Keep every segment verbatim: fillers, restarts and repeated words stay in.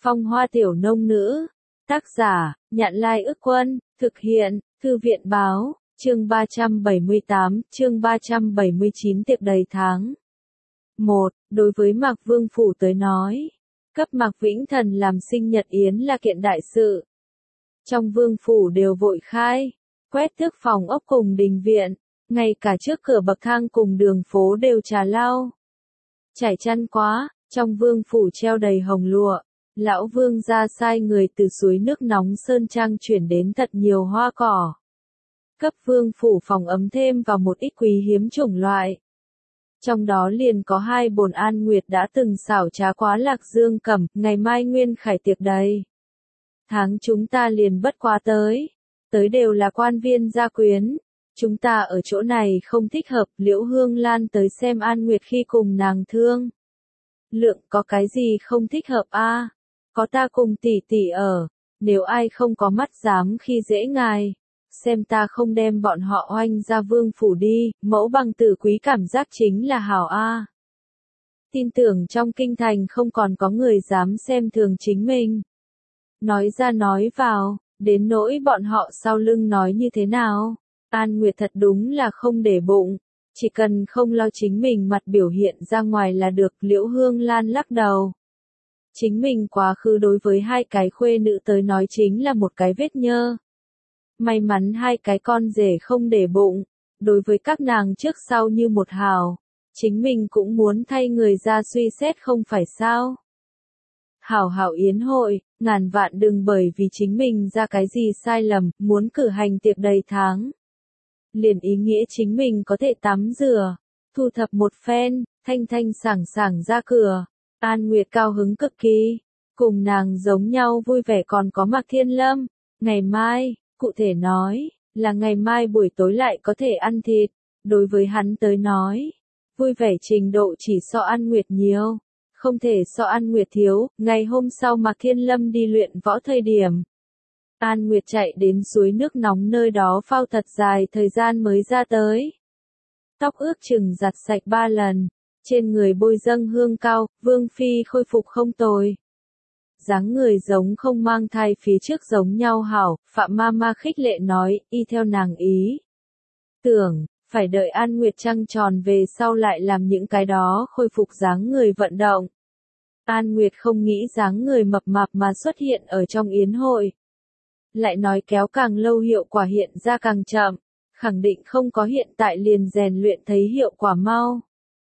Phong hoa tiểu nông nữ. Tác giả, Nhạn Lai Ức Quân, thực hiện, Thư viện Báo, chương ba trăm bảy mươi tám, chương ba trăm bảy mươi chín tiệc đầy tháng. một. Đối với Mạc Vương Phủ tới nói, cấp Mạc Vĩnh Thần làm sinh nhật yến là kiện đại sự. Trong Vương Phủ đều vội khai, quét tước phòng ốc cùng đình viện, ngay cả trước cửa bậc thang cùng đường phố đều trà lau. Trải chăn quá, trong Vương Phủ treo đầy hồng lụa. Lão Vương ra sai người từ suối nước nóng Sơn Trang chuyển đến thật nhiều hoa cỏ. Cấp Vương Phủ phòng ấm thêm vào một ít quý hiếm chủng loại. Trong đó liền có hai bồn An Nguyệt đã từng xảo trá quá Lạc Dương Cẩm, ngày mai Nguyên Khải tiệc đầy. Tháng chúng ta liền bất quá tới. Tới đều là quan viên gia quyến. Chúng ta ở chỗ này không thích hợp, Liễu Hương Lan tới xem An Nguyệt khi cùng nàng thương. Lượng có cái gì không thích hợp a? À? Có ta cùng tỷ tỷ ở, nếu ai không có mắt dám khi dễ ngài, xem ta không đem bọn họ oanh ra Vương Phủ đi, mẫu bằng tử quý cảm giác chính là hảo a. À. Tin tưởng trong kinh thành không còn có người dám xem thường chính mình. Nói ra nói vào, đến nỗi bọn họ sau lưng nói như thế nào, An Nguyệt thật đúng là không để bụng, chỉ cần không lo chính mình mặt biểu hiện ra ngoài là được. Liễu Hương Lan lắc đầu. Chính mình quá khứ đối với hai cái khuê nữ tới nói chính là một cái vết nhơ. May mắn hai cái con rể không để bụng, đối với các nàng trước sau như một hào, chính mình cũng muốn thay người ra suy xét không phải sao. Hảo hảo yến hội, ngàn vạn đừng bởi vì chính mình ra cái gì sai lầm, muốn cử hành tiệc đầy tháng. Liền ý nghĩa chính mình có thể tắm rửa, thu thập một phen, thanh thanh sảng sảng ra cửa. An Nguyệt cao hứng cực kỳ, cùng nàng giống nhau vui vẻ còn có Mạc Thiên Lâm. Ngày mai, cụ thể nói, là ngày mai buổi tối lại có thể ăn thịt. Đối với hắn tới nói, vui vẻ trình độ chỉ so An Nguyệt nhiều, không thể so An Nguyệt thiếu. Ngày hôm sau Mạc Thiên Lâm đi luyện võ thời điểm, An Nguyệt chạy đến suối nước nóng nơi đó phao thật dài thời gian mới ra tới. Tóc ước chừng giặt sạch ba lần. Trên người bôi dâng hương cao, Vương Phi khôi phục không tồi. Dáng người giống không mang thai phía trước giống nhau hảo, Phạm Mama khích lệ nói, y theo nàng ý. Tưởng, phải đợi An Nguyệt trăng tròn về sau lại làm những cái đó khôi phục dáng người vận động. An Nguyệt không nghĩ dáng người mập mạp mà xuất hiện ở trong yến hội. Lại nói kéo càng lâu hiệu quả hiện ra càng chậm, khẳng định không có hiện tại liền rèn luyện thấy hiệu quả mau.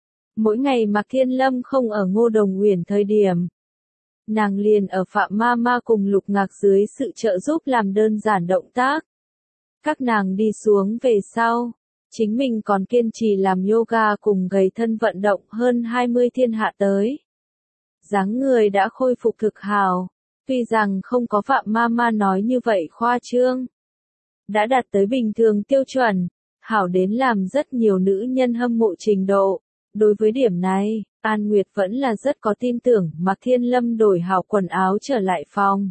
Mỗi ngày Mạc Thiên Lâm không ở Ngô Đồng Uyển thời điểm, nàng liền ở Phạm Mama cùng Lục Ngạc dưới sự trợ giúp làm đơn giản động tác. Các nàng đi xuống về sau, chính mình còn kiên trì làm yoga cùng gầy thân vận động hơn hai mươi thiên hạ tới. Dáng người đã khôi phục thực hào, tuy rằng không có Phạm Mama nói như vậy khoa trương. Đã đạt tới bình thường tiêu chuẩn, hảo đến làm rất nhiều nữ nhân hâm mộ trình độ. Đối với điểm này, An Nguyệt vẫn là rất có tin tưởng. Mạc Thiên Lâm đổi hảo quần áo trở lại phòng.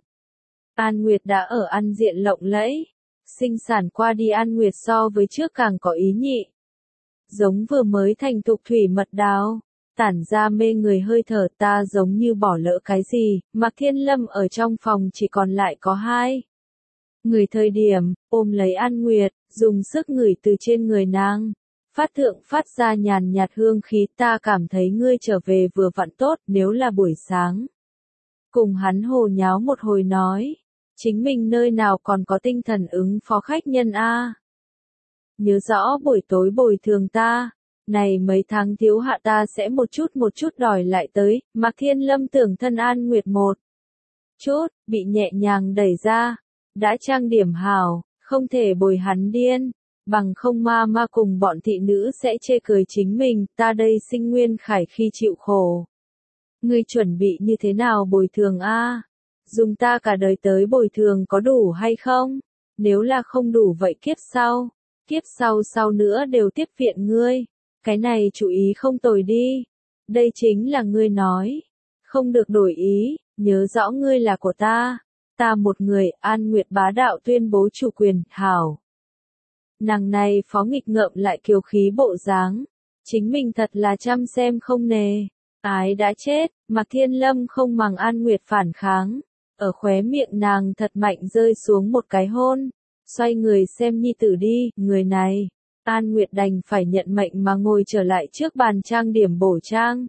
An Nguyệt đã ở ăn diện lộng lẫy. Sinh sản qua đi An Nguyệt so với trước càng có ý nhị. Giống vừa mới thành thục thủy mật đào, tản ra mê người hơi thở. Ta giống như bỏ lỡ cái gì. Mạc Thiên Lâm ở trong phòng chỉ còn lại có hai người thời điểm, ôm lấy An Nguyệt, dùng sức ngửi từ trên người nàng. Phát thượng phát ra nhàn nhạt hương khí. Ta cảm thấy ngươi trở về vừa vặn tốt, nếu là buổi sáng. Cùng hắn hồ nháo một hồi nói, chính mình nơi nào còn có tinh thần ứng phó khách nhân a? À? Nhớ rõ buổi tối bồi thường ta, này mấy tháng thiếu hạ ta sẽ một chút một chút đòi lại tới. Mạc Thiên Lâm tưởng thân An Nguyệt một chút, bị nhẹ nhàng đẩy ra, đã trang điểm hào, không thể bồi hắn điên. Bằng không ma ma cùng bọn thị nữ sẽ chê cười chính mình. Ta đây sinh Nguyên Khải khi chịu khổ. Ngươi chuẩn bị như thế nào bồi thường a? À? Dùng ta cả đời tới bồi thường có đủ hay không? Nếu là không đủ vậy kiếp sau, kiếp sau sau nữa đều tiếp viện ngươi. Cái này chú ý không tồi đi. Đây chính là ngươi nói. Không được đổi ý, nhớ rõ ngươi là của ta. Ta một người. An Nguyệt bá đạo tuyên bố chủ quyền. Hảo. Nàng này phó nghịch ngợm lại kiêu khí bộ dáng, chính mình thật là chăm xem không nề. Ái đã chết, Mạc Thiên Lâm không màng An Nguyệt phản kháng. Ở khóe miệng nàng thật mạnh rơi xuống một cái hôn. Xoay người xem nhi tử đi, người này. An Nguyệt đành phải nhận mệnh mà ngồi trở lại trước bàn trang điểm bổ trang.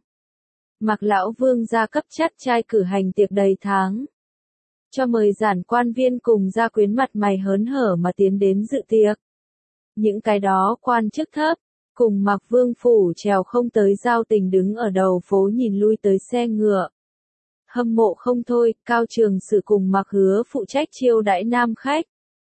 Mạc lão vương gia cấp chắt trai cử hành tiệc đầy tháng. Cho mời giản quan viên cùng gia quyến mặt mày hớn hở mà tiến đến dự tiệc. Những cái đó quan chức thấp, cùng Mạc Vương phủ trèo không tới giao tình đứng ở đầu phố nhìn lui tới xe ngựa. Hâm mộ không thôi, Cao Trường Sử cùng Mạc Hứa phụ trách chiêu đãi nam khách.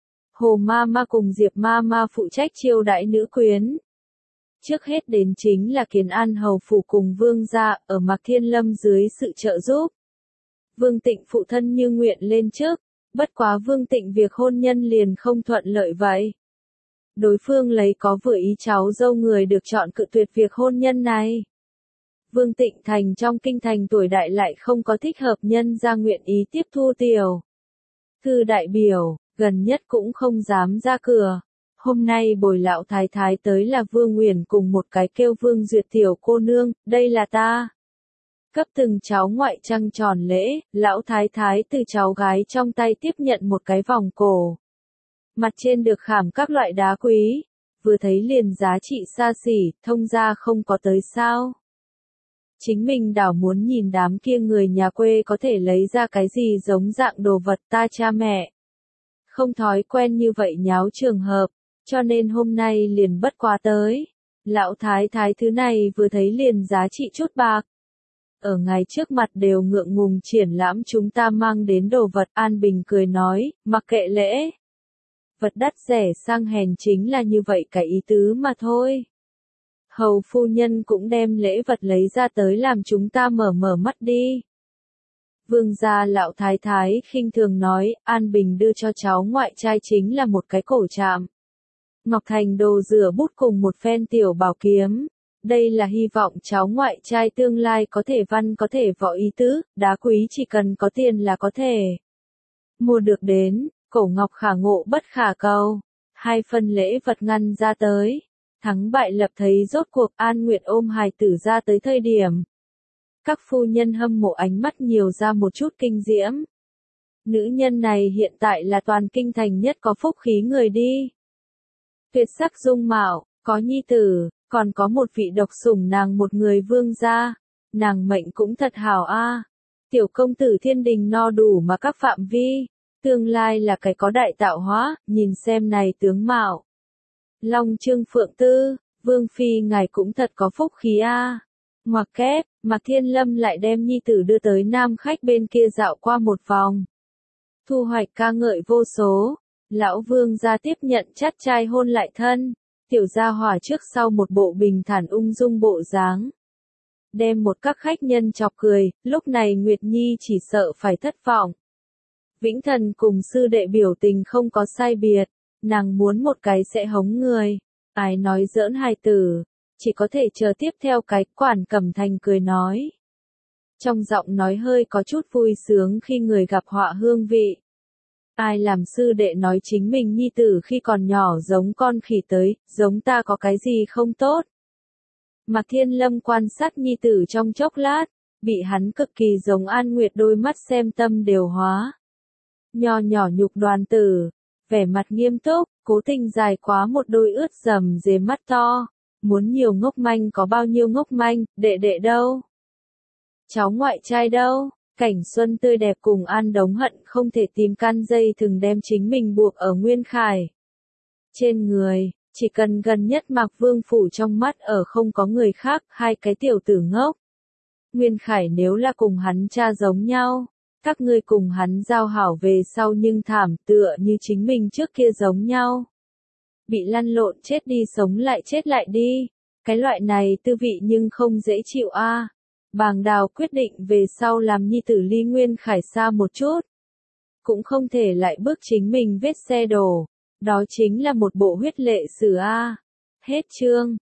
Hồ Ma Ma cùng Diệp Ma Ma phụ trách chiêu đãi nữ quyến. Trước hết đến chính là Kiến An hầu phủ cùng Vương gia ở Mạc Thiên Lâm dưới sự trợ giúp. Vương Tịnh phụ thân như nguyện lên trước, bất quá Vương Tịnh việc hôn nhân liền không thuận lợi vậy. Đối phương lấy có vừa ý cháu dâu người được chọn cự tuyệt việc hôn nhân này. Vương Tịnh thành trong kinh thành tuổi đại lại không có thích hợp nhân ra nguyện ý tiếp thu tiểu. Thư đại biểu, gần nhất cũng không dám ra cửa. Hôm nay bồi lão thái thái tới là Vương Nguyền cùng một cái kêu Vương Duyệt tiểu cô nương, đây là ta. Cấp từng cháu ngoại trăng tròn lễ, lão thái thái từ cháu gái trong tay tiếp nhận một cái vòng cổ. Mặt trên được khảm các loại đá quý, vừa thấy liền giá trị xa xỉ, thông ra không có tới sao. Chính mình đảo muốn nhìn đám kia người nhà quê có thể lấy ra cái gì giống dạng đồ vật ta cha mẹ. Không thói quen như vậy nháo trường hợp, cho nên hôm nay liền bất quá tới. Lão thái thái thứ này vừa thấy liền giá trị chút bạc. Ở ngày trước mặt đều ngượng ngùng triển lãm chúng ta mang đến đồ vật. An Bình cười nói, mặc kệ lễ. Vật đắt rẻ sang hèn chính là như vậy cái ý tứ mà thôi. Hầu phu nhân cũng đem lễ vật lấy ra tới làm chúng ta mở mở mắt đi. Vương gia lão thái thái khinh thường nói, An Bình đưa cho cháu ngoại trai chính là một cái cổ trạm. Ngọc Thành đồ rửa bút cùng một phen tiểu bảo kiếm. Đây là hy vọng cháu ngoại trai tương lai có thể văn có thể võ ý tứ, đá quý chỉ cần có tiền là có thể mua được đến, cổ ngọc khả ngộ bất khả cầu. Hai phần lễ vật ngăn ra tới. Thắng bại lập thấy rốt cuộc An Nguyệt ôm hài tử ra tới thời điểm. Các phu nhân hâm mộ ánh mắt nhiều ra một chút kinh diễm. Nữ nhân này hiện tại là toàn kinh thành nhất có phúc khí người đi. Tuyệt sắc dung mạo, có nhi tử, còn có một vị độc sủng nàng một người vương gia. Nàng mệnh cũng thật hảo a. Tiểu công tử thiên đình no đủ mà các phạm vi. Tương lai là cái có đại tạo hóa, nhìn xem này tướng mạo. Long Trương Phượng Tư, Vương Phi ngài cũng thật có phúc khí a. Ngoặc kép, Mạc Thiên Lâm lại đem nhi tử đưa tới nam khách bên kia dạo qua một vòng. Thu hoạch ca ngợi vô số. Lão Vương gia tiếp nhận chắt trai hôn lại thân. Tiểu gia hỏa trước sau một bộ bình thản ung dung bộ dáng. Đem một các khách nhân chọc cười, lúc này Nguyệt Nhi chỉ sợ phải thất vọng. Vĩnh Thần cùng sư đệ biểu tình không có sai biệt. Nàng muốn một cái sẽ hống người. Ai nói giỡn hài tử. Chỉ có thể chờ tiếp theo cái. Quản Cẩm Thành cười nói. Trong giọng nói hơi có chút vui sướng khi người gặp họa hương vị. Ai làm sư đệ nói chính mình nhi tử khi còn nhỏ giống con khỉ tới, giống ta có cái gì không tốt. Mạc Thiên Lâm quan sát nhi tử trong chốc lát, bị hắn cực kỳ giống An Nguyệt đôi mắt xem tâm đều hóa. Nho nhỏ nhục đoàn tử, vẻ mặt nghiêm túc, cố tình dài quá một đôi ướt dầm dề mắt to. Muốn nhiều ngốc manh có bao nhiêu ngốc manh, đệ đệ đâu? Cháu ngoại trai đâu? Cảnh xuân tươi đẹp cùng An Đống hận không thể tìm căn dây thừng đem chính mình buộc ở Nguyên Khải. Trên người, chỉ cần gần nhất Mạc Vương phủ trong mắt ở không có người khác, hai cái tiểu tử ngốc. Nguyên Khải nếu là cùng hắn cha giống nhau, các ngươi cùng hắn giao hảo về sau nhưng thảm tựa như chính mình trước kia giống nhau. Bị lăn lộn chết đi sống lại chết lại đi, cái loại này tư vị nhưng không dễ chịu a. À. Bàng Đào quyết định về sau làm nhi tử ly Nguyên Khải xa một chút. Cũng không thể lại bước chính mình vết xe đổ. Đó chính là một bộ huyết lệ sử a. À. Hết chương.